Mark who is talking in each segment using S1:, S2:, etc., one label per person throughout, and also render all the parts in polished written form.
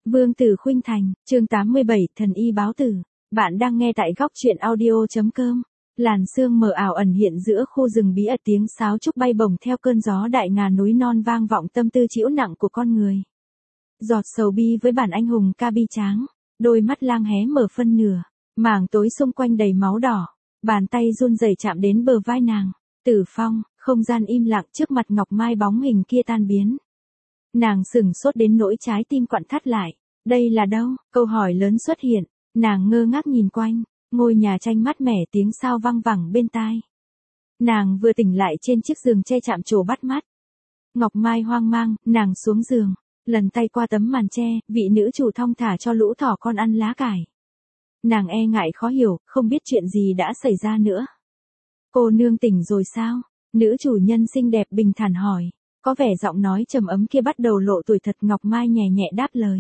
S1: Vương Tử Khuynh Thành, chương 87, Thần Y Báo Tử. Bạn đang nghe tại góc truyện audio.com. Làn sương mờ ảo ẩn hiện giữa khu rừng bí ẩn, tiếng sáo trúc bay bổng theo cơn gió đại ngà núi non vang vọng tâm tư trĩu nặng của con người. Giọt sầu bi với bản anh hùng ca bi tráng, đôi mắt lang hé mở phân nửa, mảng tối xung quanh đầy máu đỏ, bàn tay run rẩy chạm đến bờ vai nàng. Tử Phong, không gian im lặng trước mặt Ngọc Mai bóng hình kia tan biến. Nàng sửng sốt đến nỗi trái tim quặn thắt lại. Đây là đâu? Câu hỏi lớn xuất hiện. Nàng ngơ ngác nhìn quanh, ngôi nhà tranh mát mẻ, tiếng sao vang vẳng bên tai. Nàng vừa tỉnh lại trên chiếc giường che chạm trổ bắt mắt. Ngọc Mai hoang mang, nàng xuống giường, lần tay qua tấm màn che, vị nữ chủ thong thả cho lũ thỏ con ăn lá cải. Nàng e ngại khó hiểu, không biết chuyện gì đã xảy ra nữa. Cô nương tỉnh rồi sao? Nữ chủ nhân xinh đẹp bình thản hỏi. Có vẻ giọng nói trầm ấm kia bắt đầu lộ tuổi thật. Ngọc Mai nhẹ nhẹ đáp lời.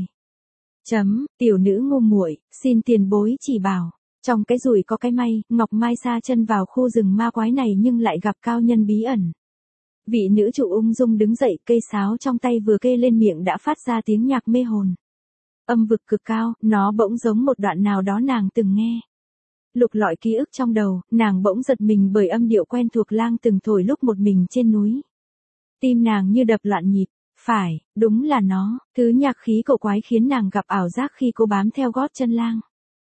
S1: Tiểu nữ ngu muội, xin tiền bối chỉ bảo. Trong cái rủi có cái may, Ngọc Mai sa chân vào khu rừng ma quái này nhưng lại gặp cao nhân bí ẩn. Vị nữ chủ ung dung đứng dậy, cây sáo trong tay vừa kê lên miệng đã phát ra tiếng nhạc mê hồn. Âm vực cực cao, nó bỗng giống một đoạn nào đó nàng từng nghe. Lục lọi ký ức trong đầu, nàng bỗng giật mình bởi âm điệu quen thuộc Lang từng thổi lúc một mình trên núi. Tim nàng như đập loạn nhịp. Phải, đúng là nó, thứ nhạc khí cổ quái khiến nàng gặp ảo giác khi cô bám theo gót chân Lang.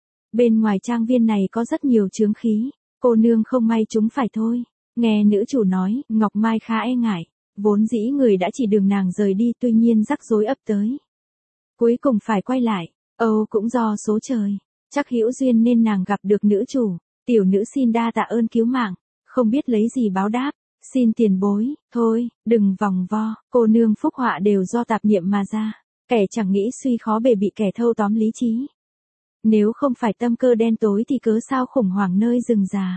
S1: Bên ngoài trang viên này có rất nhiều chướng khí, cô nương không may chúng phải thôi. Nghe nữ chủ nói, Ngọc Mai khá e ngại, vốn dĩ người đã chỉ đường nàng rời đi, tuy nhiên rắc rối ập tới. Cuối cùng phải quay lại, cũng do số trời, chắc hữu duyên nên nàng gặp được nữ chủ. Tiểu nữ xin đa tạ ơn cứu mạng, không biết lấy gì báo đáp. Xin tiền bối, thôi, đừng vòng vo, cô nương phúc họa đều do tạp niệm mà ra, kẻ chẳng nghĩ suy khó bề bị kẻ thâu tóm lý trí. Nếu không phải tâm cơ đen tối thì cớ sao khủng hoảng nơi rừng già.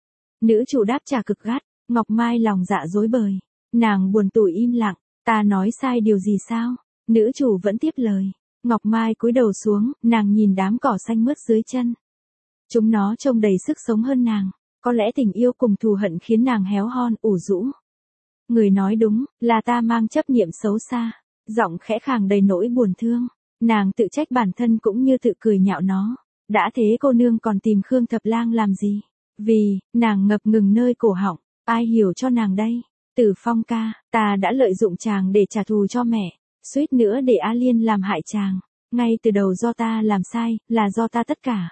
S1: Nữ chủ đáp trả cực gắt, Ngọc Mai lòng dạ rối bời, nàng buồn tủi im lặng, ta nói sai điều gì sao? Nữ chủ vẫn tiếp lời, Ngọc Mai cúi đầu xuống, nàng nhìn đám cỏ xanh mướt dưới chân. Chúng nó trông đầy sức sống hơn nàng. Có lẽ tình yêu cùng thù hận khiến nàng héo hon, ủ rũ. Người nói đúng, là ta mang chấp niệm xấu xa. Giọng khẽ khàng đầy nỗi buồn thương. Nàng tự trách bản thân cũng như tự cười nhạo nó. Đã thế cô nương còn tìm Khương Thập Lang làm gì? Vì, nàng ngập ngừng nơi cổ họng. Ai hiểu cho nàng đây? Tử Phong ca, ta đã lợi dụng chàng để trả thù cho mẹ. Suýt nữa để A Liên làm hại chàng. Ngay từ đầu do ta làm sai, là do ta tất cả.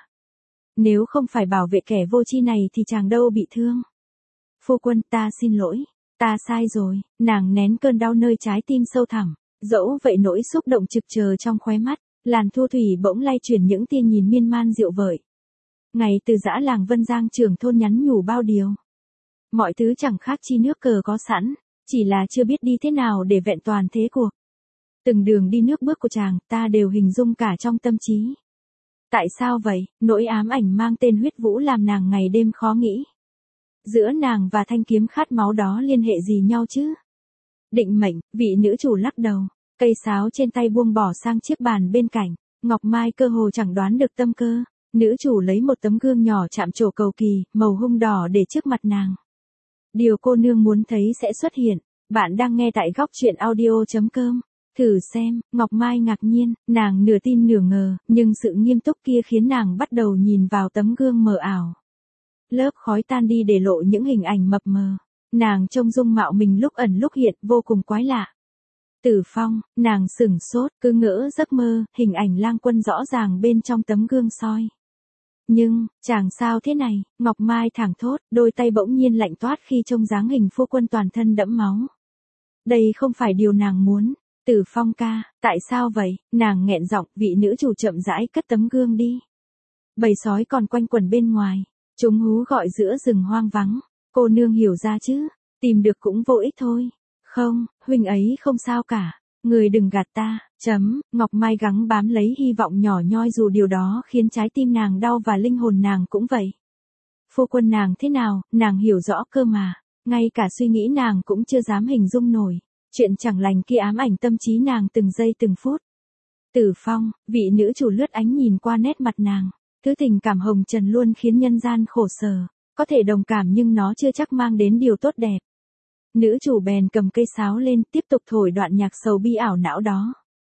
S1: Nếu không phải bảo vệ kẻ vô tri này thì chàng đâu bị thương. Phu quân, ta xin lỗi. Ta sai rồi. Nàng nén cơn đau nơi trái tim sâu thẳm. Dẫu vậy nỗi xúc động trực chờ trong khóe mắt. Làn thu thủy bỗng lay chuyển những tia nhìn miên man diệu vợi. Ngày từ dã làng Vân Giang trưởng thôn nhắn nhủ bao điều. Mọi thứ chẳng khác chi nước cờ có sẵn. Chỉ là chưa biết đi thế nào để vẹn toàn thế cuộc. Từng đường đi nước bước của chàng ta đều hình dung cả trong tâm trí. Tại sao vậy? Nỗi ám ảnh mang tên huyết vũ làm nàng ngày đêm khó nghĩ. Giữa nàng và thanh kiếm khát máu đó liên hệ gì nhau chứ? Định mệnh, vị nữ chủ lắc đầu. Cây sáo trên tay buông bỏ sang chiếc bàn bên cạnh. Ngọc Mai cơ hồ chẳng đoán được tâm cơ. Nữ chủ lấy một tấm gương nhỏ chạm trổ cầu kỳ, màu hung đỏ để trước mặt nàng. Điều cô nương muốn thấy sẽ xuất hiện. Bạn đang nghe tại góc truyện audio.com. Thử xem, Ngọc Mai ngạc nhiên, nàng nửa tin nửa ngờ, nhưng sự nghiêm túc kia khiến nàng bắt đầu nhìn vào tấm gương mờ ảo. Lớp khói tan đi để lộ những hình ảnh mập mờ. Nàng trông dung mạo mình lúc ẩn lúc hiện, vô cùng quái lạ. Tử Phong, nàng sửng sốt, cứ ngỡ giấc mơ, hình ảnh Lang Quân rõ ràng bên trong tấm gương soi. Nhưng, chàng sao thế này? Ngọc Mai thảng thốt, đôi tay bỗng nhiên lạnh toát khi trông dáng hình phu quân toàn thân đẫm máu. Đây không phải điều nàng muốn. Tử Phong ca, tại sao vậy? Nàng nghẹn giọng, vị nữ chủ chậm rãi cất tấm gương đi. Bầy sói còn quanh quẩn bên ngoài. Chúng hú gọi giữa rừng hoang vắng. Cô nương hiểu ra chứ? Tìm được cũng vô ích thôi. Không, huynh ấy không sao cả. Người đừng gạt ta. Ngọc Mai gắng bám lấy hy vọng nhỏ nhoi dù điều đó khiến trái tim nàng đau và linh hồn nàng cũng vậy. Phu quân nàng thế nào, nàng hiểu rõ cơ mà. Ngay cả suy nghĩ nàng cũng chưa dám hình dung nổi. Chuyện chẳng lành kia ám ảnh tâm trí nàng từng giây từng phút. Tử Phong, vị nữ chủ lướt ánh nhìn qua nét mặt nàng. Thứ tình cảm hồng trần luôn khiến nhân gian khổ sở. Có thể đồng cảm nhưng nó chưa chắc mang đến điều tốt đẹp. Nữ chủ bèn cầm cây sáo lên tiếp tục thổi đoạn nhạc sầu bi ảo não đó.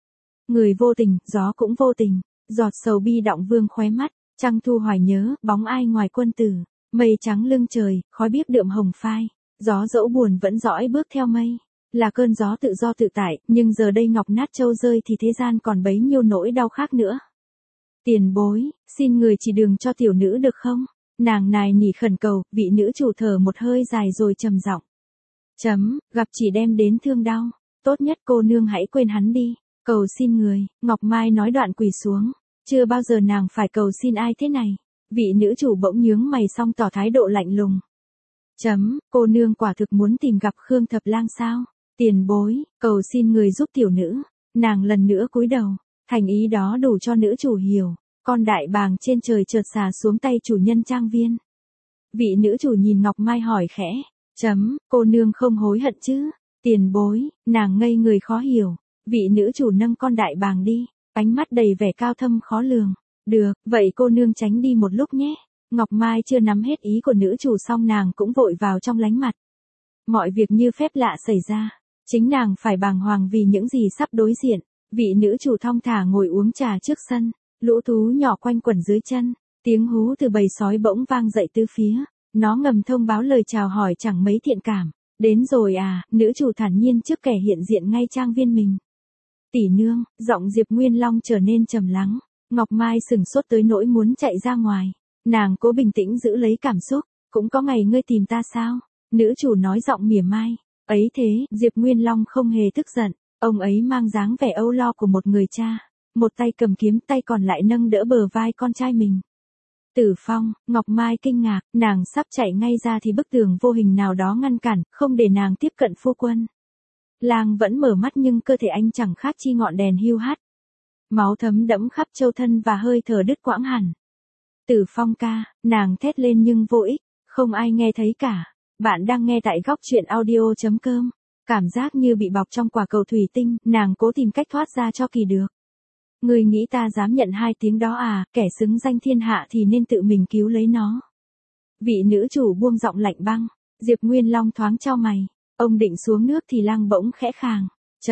S1: Người vô tình, gió cũng vô tình, giọt sầu bi đọng vương khóe mắt, trăng thu hoài nhớ, bóng ai ngoài quân tử, mây trắng lưng trời, khói biếc đượm hồng phai, gió dẫu buồn vẫn dõi bước theo mây, là cơn gió tự do tự tại, nhưng giờ đây ngọc nát châu rơi thì thế gian còn bấy nhiêu nỗi đau khác nữa. Tiền bối, xin người chỉ đường cho tiểu nữ được không? Nàng nài nỉ khẩn cầu, vị nữ chủ thở một hơi dài rồi trầm giọng. Gặp chỉ đem đến thương đau, tốt nhất cô nương hãy quên hắn đi, cầu xin người, Ngọc Mai nói đoạn quỳ xuống, chưa bao giờ nàng phải cầu xin ai thế này, vị nữ chủ bỗng nhướng mày xong tỏ thái độ lạnh lùng. Cô nương quả thực muốn tìm gặp Khương Thập Lang sao? Tiền bối, cầu xin người giúp tiểu nữ, nàng lần nữa cúi đầu, thành ý đó đủ cho nữ chủ hiểu, con đại bàng trên trời chợt xà xuống tay chủ nhân trang viên. Vị nữ chủ nhìn Ngọc Mai hỏi khẽ, cô nương không hối hận chứ? Tiền bối, nàng ngây người khó hiểu, vị nữ chủ nâng con đại bàng đi, ánh mắt đầy vẻ cao thâm khó lường. Được, vậy cô nương tránh đi một lúc nhé. Ngọc Mai chưa nắm hết ý của nữ chủ xong nàng cũng vội vào trong lánh mặt. Mọi việc như phép lạ xảy ra, chính nàng phải bàng hoàng vì những gì sắp đối diện. Vị nữ chủ thong thả ngồi uống trà trước sân, lũ thú nhỏ quanh quẩn dưới chân, tiếng hú từ bầy sói bỗng vang dậy tứ phía, nó ngầm thông báo lời chào hỏi chẳng mấy thiện cảm. Đến rồi à, nữ chủ thản nhiên trước kẻ hiện diện ngay trang viên mình. Tỷ nương, giọng Diệp Nguyên Long trở nên trầm lắng, Ngọc Mai sừng sốt tới nỗi muốn chạy ra ngoài, nàng cố bình tĩnh giữ lấy cảm xúc, cũng có ngày ngươi tìm ta sao? Nữ chủ nói giọng mỉa mai, ấy thế, Diệp Nguyên Long không hề tức giận, ông ấy mang dáng vẻ âu lo của một người cha, một tay cầm kiếm tay còn lại nâng đỡ bờ vai con trai mình. Tử Phong, Ngọc Mai kinh ngạc, nàng sắp chạy ngay ra thì bức tường vô hình nào đó ngăn cản, không để nàng tiếp cận phu quân. Lang vẫn mở mắt nhưng cơ thể anh chẳng khác chi ngọn đèn hiu hắt. Máu thấm đẫm khắp châu thân và hơi thở đứt quãng hẳn. Tử Phong ca, nàng thét lên nhưng vô ích, không ai nghe thấy cả. Bạn đang nghe tại góc truyện audio.com. Cảm giác như bị bọc trong quả cầu thủy tinh, nàng cố tìm cách thoát ra cho kỳ được. Người nghĩ ta dám nhận hai tiếng đó à, kẻ xứng danh thiên hạ thì nên tự mình cứu lấy nó. Vị nữ chủ buông giọng lạnh băng, Diệp Nguyên Long thoáng chau mày, ông định xuống nước thì Lang bỗng khẽ khàng.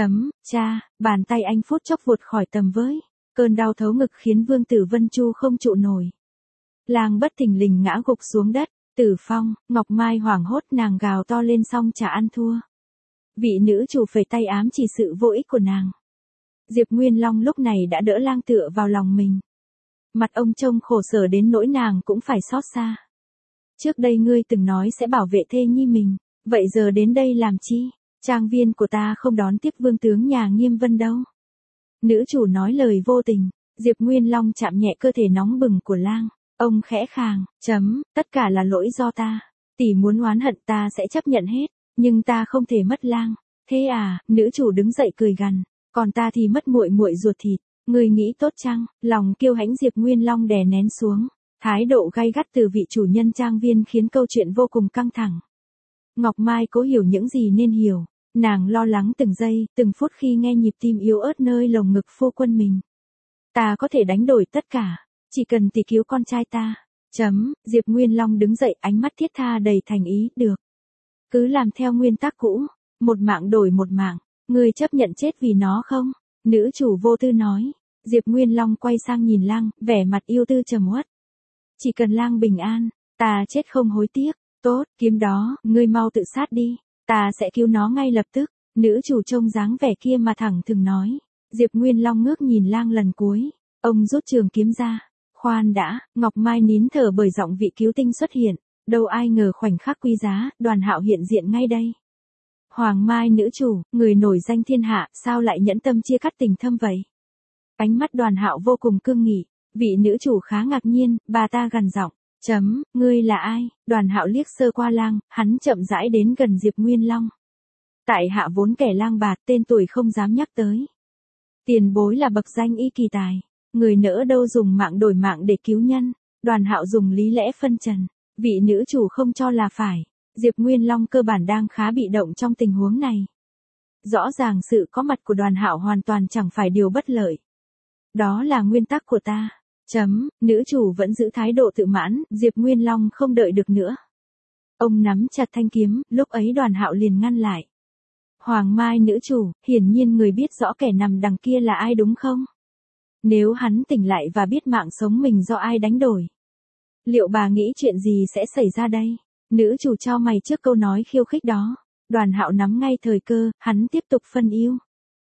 S1: Cha, bàn tay anh phút chốc vụt khỏi tầm với, cơn đau thấu ngực khiến Vương Tử Vân Chu không trụ nổi. Lang bất thình lình ngã gục xuống đất, Tử Phong, Ngọc Mai hoảng hốt nàng gào to lên xong chả ăn thua. Vị nữ chủ phẩy tay ám chỉ sự vô ích của nàng. Diệp Nguyên Long lúc này đã đỡ Lang tựa vào lòng mình. Mặt ông trông khổ sở đến nỗi nàng cũng phải xót xa. Trước đây ngươi từng nói sẽ bảo vệ thê nhi mình, vậy giờ đến đây làm chi? Trang viên của ta không đón tiếp vương tướng nhà Nghiêm Vân đâu. Nữ chủ nói lời vô tình, Diệp Nguyên Long chạm nhẹ cơ thể nóng bừng của Lang, ông khẽ khàng, tất cả là lỗi do ta, tỷ muốn oán hận ta sẽ chấp nhận hết, nhưng ta không thể mất Lang. Thế à, nữ chủ đứng dậy cười gằn, còn ta thì mất muội muội ruột thịt, ngươi nghĩ tốt chăng? Lòng kiêu hãnh Diệp Nguyên Long đè nén xuống, thái độ gay gắt từ vị chủ nhân trang viên khiến câu chuyện vô cùng căng thẳng. Ngọc Mai cố hiểu những gì nên hiểu, nàng lo lắng từng giây, từng phút khi nghe nhịp tim yếu ớt nơi lồng ngực phu quân mình. Ta có thể đánh đổi tất cả, chỉ cần tỷ cứu con trai ta. Diệp Nguyên Long đứng dậy, ánh mắt thiết tha đầy thành ý, được. Cứ làm theo nguyên tắc cũ, một mạng đổi một mạng, ngươi chấp nhận chết vì nó không? Nữ chủ vô tư nói. Diệp Nguyên Long quay sang nhìn Lang, vẻ mặt yêu tư trầm uất. Chỉ cần Lang bình an, ta chết không hối tiếc. Tốt, kiếm đó, ngươi mau tự sát đi, ta sẽ cứu nó ngay lập tức. Nữ chủ trông dáng vẻ kia mà thẳng thừng nói. Diệp Nguyên Long ngước nhìn Lang lần cuối, ông rút trường kiếm ra. Khoan đã, Ngọc Mai nín thở bởi giọng vị cứu tinh xuất hiện, đâu ai ngờ khoảnh khắc quý giá, Đoàn Hạo hiện diện ngay đây. Hoàng Mai nữ chủ, người nổi danh thiên hạ, sao lại nhẫn tâm chia cắt tình thâm vậy? Ánh mắt Đoàn Hạo vô cùng cương nghị, vị nữ chủ khá ngạc nhiên, bà ta gằn giọng. Ngươi là ai? Đoàn Hạo liếc sơ qua Lang, hắn chậm rãi đến gần Diệp Nguyên Long. Tại hạ vốn kẻ lang bạt, tên tuổi không dám nhắc tới. Tiền bối là bậc danh y kỳ tài, người nỡ đâu dùng mạng đổi mạng để cứu nhân. Đoàn Hạo dùng lý lẽ phân trần, vị nữ chủ không cho là phải. Diệp Nguyên Long cơ bản đang khá bị động trong tình huống này. Rõ ràng sự có mặt của Đoàn Hạo hoàn toàn chẳng phải điều bất lợi. Đó là nguyên tắc của ta. Nữ chủ vẫn giữ thái độ tự mãn, Diệp Nguyên Long không đợi được nữa. Ông nắm chặt thanh kiếm, lúc ấy Đoàn Hạo liền ngăn lại. Hoàng Mai nữ chủ, hiển nhiên người biết rõ kẻ nằm đằng kia là ai đúng không? Nếu hắn tỉnh lại và biết mạng sống mình do ai đánh đổi, liệu bà nghĩ chuyện gì sẽ xảy ra đây? Nữ chủ chau mày trước câu nói khiêu khích đó. Đoàn Hạo nắm ngay thời cơ, hắn tiếp tục phân ưu.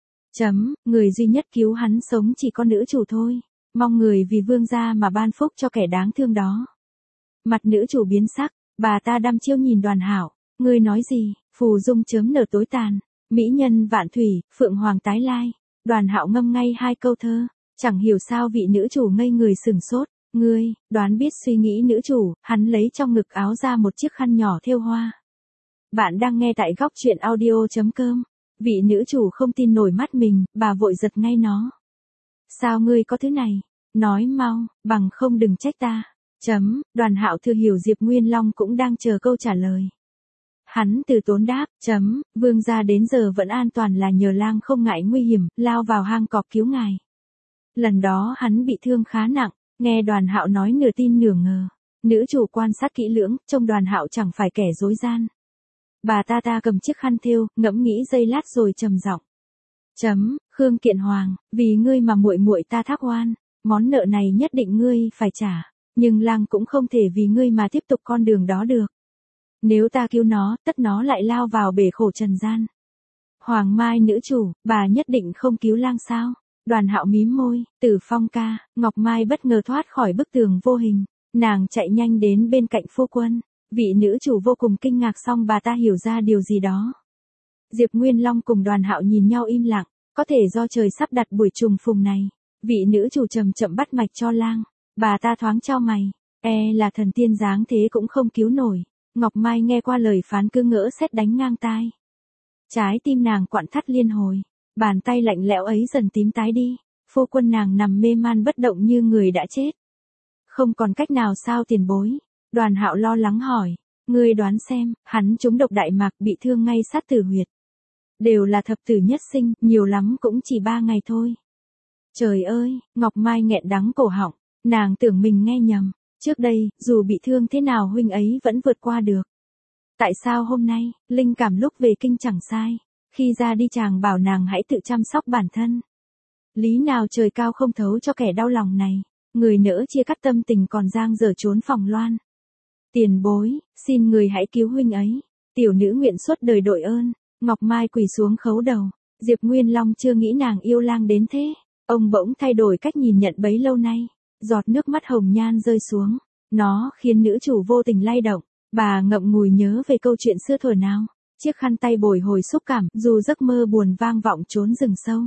S1: Người duy nhất cứu hắn sống chỉ có nữ chủ thôi. Mong người vì vương gia mà ban phúc cho kẻ đáng thương đó. Mặt nữ chủ biến sắc, bà ta đăm chiêu nhìn Đoàn Hạo. Ngươi nói gì? Phù dung chớm nở tối tàn. Mỹ nhân vạn thủy, phượng hoàng tái lai. Đoàn Hạo ngâm ngay hai câu thơ. Chẳng hiểu sao vị nữ chủ ngây người sừng sốt. Ngươi, đoán biết suy nghĩ nữ chủ, hắn lấy trong ngực áo ra một chiếc khăn nhỏ thêu hoa. Bạn đang nghe tại góc truyện audio.com. Vị nữ chủ không tin nổi mắt mình, bà vội giật ngay nó. Sao ngươi có thứ này? Nói mau, bằng không đừng trách ta. Đoàn Hạo thừa hiểu Diệp Nguyên Long cũng đang chờ câu trả lời. Hắn từ tốn đáp, vương gia đến giờ vẫn an toàn là nhờ lang không ngại nguy hiểm, lao vào hang cọp cứu ngài. Lần đó hắn bị thương khá nặng, nghe Đoàn Hạo nói nửa tin nửa ngờ. Nữ chủ quan sát kỹ lưỡng, trông Đoàn Hạo chẳng phải kẻ dối gian. Bà ta cầm chiếc khăn thêu, ngẫm nghĩ giây lát rồi trầm giọng. Khương Kiện Hoàng, vì ngươi mà muội muội ta thác oan, món nợ này nhất định ngươi phải trả, nhưng lang cũng không thể vì ngươi mà tiếp tục con đường đó được. Nếu ta cứu nó, tất nó lại lao vào bể khổ trần gian. Hoàng Mai nữ chủ, bà nhất định không cứu lang sao? Đoàn Hạo mím môi, Tử Phong ca, Ngọc Mai bất ngờ thoát khỏi bức tường vô hình, nàng chạy nhanh đến bên cạnh phu quân. Vị nữ chủ vô cùng kinh ngạc xong bà ta hiểu ra điều gì đó. Diệp Nguyên Long cùng Đoàn Hạo nhìn nhau im lặng, có thể do trời sắp đặt buổi trùng phùng này. Vị nữ chủ chậm chậm bắt mạch cho lang, bà ta thoáng chau mày, là thần tiên dáng thế cũng không cứu nổi. Ngọc Mai nghe qua lời phán cứ ngỡ sét đánh ngang tai. Trái tim nàng quặn thắt liên hồi, bàn tay lạnh lẽo ấy dần tím tái đi, phu quân nàng nằm mê man bất động như người đã chết. Không còn cách nào sao tiền bối? Đoàn Hạo lo lắng hỏi, ngươi đoán xem, hắn trúng độc đại mạc bị thương ngay sát tử huyệt. Đều là thập tử nhất sinh, nhiều lắm cũng chỉ 3 ngày thôi. Trời ơi, Ngọc Mai nghẹn đắng cổ họng, nàng tưởng mình nghe nhầm, trước đây, dù bị thương thế nào huynh ấy vẫn vượt qua được. Tại sao hôm nay, linh cảm lúc về kinh chẳng sai, khi ra đi chàng bảo nàng hãy tự chăm sóc bản thân. Lý nào trời cao không thấu cho kẻ đau lòng này, người nỡ chia cắt tâm tình còn giang dở trốn phòng loan. Tiền bối, xin người hãy cứu huynh ấy, tiểu nữ nguyện suốt đời đội ơn. Ngọc Mai quỳ xuống khấu đầu, Diệp Nguyên Long chưa nghĩ nàng yêu lang đến thế, ông bỗng thay đổi cách nhìn nhận bấy lâu nay, giọt nước mắt hồng nhan rơi xuống, nó khiến nữ chủ vô tình lay động, bà ngậm ngùi nhớ về câu chuyện xưa thuở nào, chiếc khăn tay bồi hồi xúc cảm, dù giấc mơ buồn vang vọng trốn rừng sâu.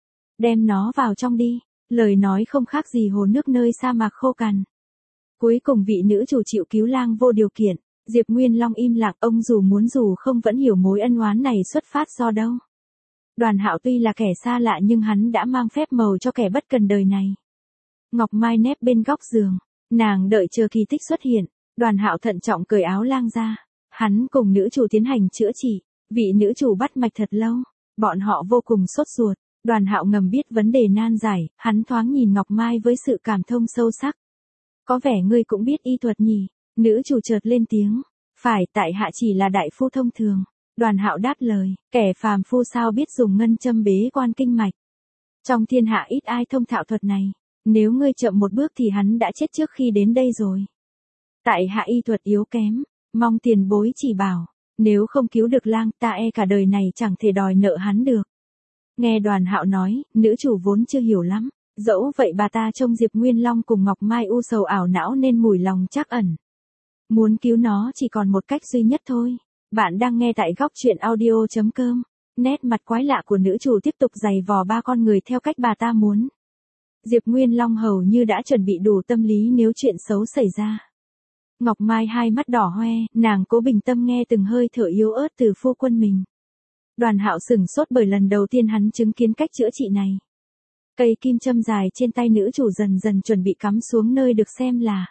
S1: Đem nó vào trong đi, lời nói không khác gì hồ nước nơi sa mạc khô cằn. Cuối cùng vị nữ chủ chịu cứu lang vô điều kiện. Diệp Nguyên Long im lặng, ông dù muốn dù không vẫn hiểu mối ân oán này xuất phát do đâu. Đoàn Hạo tuy là kẻ xa lạ nhưng hắn đã mang phép màu cho kẻ bất cần đời này. Ngọc Mai nép bên góc giường, nàng đợi chờ kỳ tích xuất hiện. Đoàn Hạo thận trọng cởi áo lang ra, hắn cùng nữ chủ tiến hành chữa trị. Vị nữ chủ bắt mạch thật lâu, bọn họ vô cùng sốt ruột. Đoàn Hạo ngầm biết vấn đề nan giải, hắn thoáng nhìn Ngọc Mai với sự cảm thông sâu sắc. Có vẻ ngươi cũng biết y thuật nhỉ? Nữ chủ chợt lên tiếng. Phải, tại hạ chỉ là đại phu thông thường. Đoàn Hạo đáp lời, kẻ phàm phu sao biết dùng ngân châm bế quan kinh mạch. Trong thiên hạ ít ai thông thạo thuật này. Nếu ngươi chậm một bước thì hắn đã chết trước khi đến đây rồi. Tại hạ y thuật yếu kém, mong tiền bối chỉ bảo. Nếu không cứu được lang ta cả đời này chẳng thể đòi nợ hắn được. Nghe Đoàn Hạo nói, nữ chủ vốn chưa hiểu lắm. Dẫu vậy bà ta trông Diệp Nguyên Long cùng Ngọc Mai u sầu ảo não nên mùi lòng trắc ẩn. Muốn cứu nó chỉ còn một cách duy nhất thôi. Bạn đang nghe tại góc truyện audio.com. Nét mặt quái lạ của nữ chủ tiếp tục giày vò ba con người theo cách bà ta muốn. Diệp Nguyên Long hầu như đã chuẩn bị đủ tâm lý nếu chuyện xấu xảy ra. Ngọc Mai hai mắt đỏ hoe, nàng cố bình tâm nghe từng hơi thở yếu ớt từ phu quân mình. Đoàn Hạo sửng sốt bởi lần đầu tiên hắn chứng kiến cách chữa trị này. Cây kim châm dài trên tay nữ chủ dần dần chuẩn bị cắm xuống nơi được xem là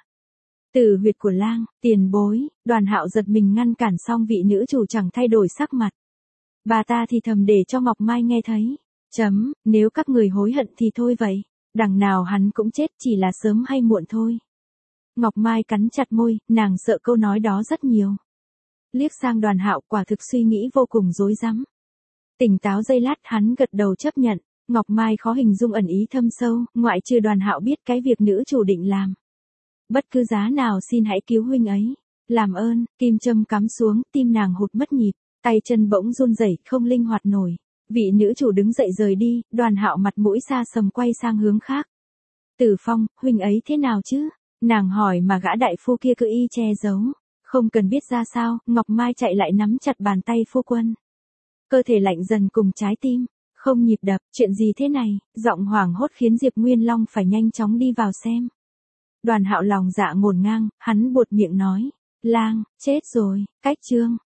S1: tử huyệt của lang. Tiền bối. Đoàn Hạo giật mình ngăn cản xong vị nữ chủ chẳng thay đổi sắc mặt. Bà ta thì thầm để cho Ngọc Mai nghe thấy. Nếu các người hối hận thì thôi vậy. Đằng nào hắn cũng chết, chỉ là sớm hay muộn thôi. Ngọc Mai cắn chặt môi, nàng sợ câu nói đó rất nhiều. Liếc sang Đoàn Hạo, quả thực suy nghĩ vô cùng rối rắm. Tỉnh táo giây lát hắn gật đầu chấp nhận, Ngọc Mai khó hình dung ẩn ý thâm sâu, ngoại trừ Đoàn Hạo biết cái việc nữ chủ định làm. Bất cứ giá nào xin hãy cứu huynh ấy. Làm ơn, kim châm cắm xuống, tim nàng hụt mất nhịp, tay chân bỗng run rẩy, không linh hoạt nổi. Vị nữ chủ đứng dậy rời đi, Đoàn Hạo mặt mũi xa sầm quay sang hướng khác. Tử Phong, huynh ấy thế nào chứ? Nàng hỏi mà gã đại phu kia cứ y che giấu. Không cần biết ra sao, Ngọc Mai chạy lại nắm chặt bàn tay phu quân. Cơ thể lạnh dần cùng trái tim, không nhịp đập, chuyện gì thế này? Giọng hoảng hốt khiến Diệp Nguyên Long phải nhanh chóng đi vào xem. Đoàn Hạo lòng dạ ngổn ngang, hắn buột miệng nói, lang, chết rồi, cách chương.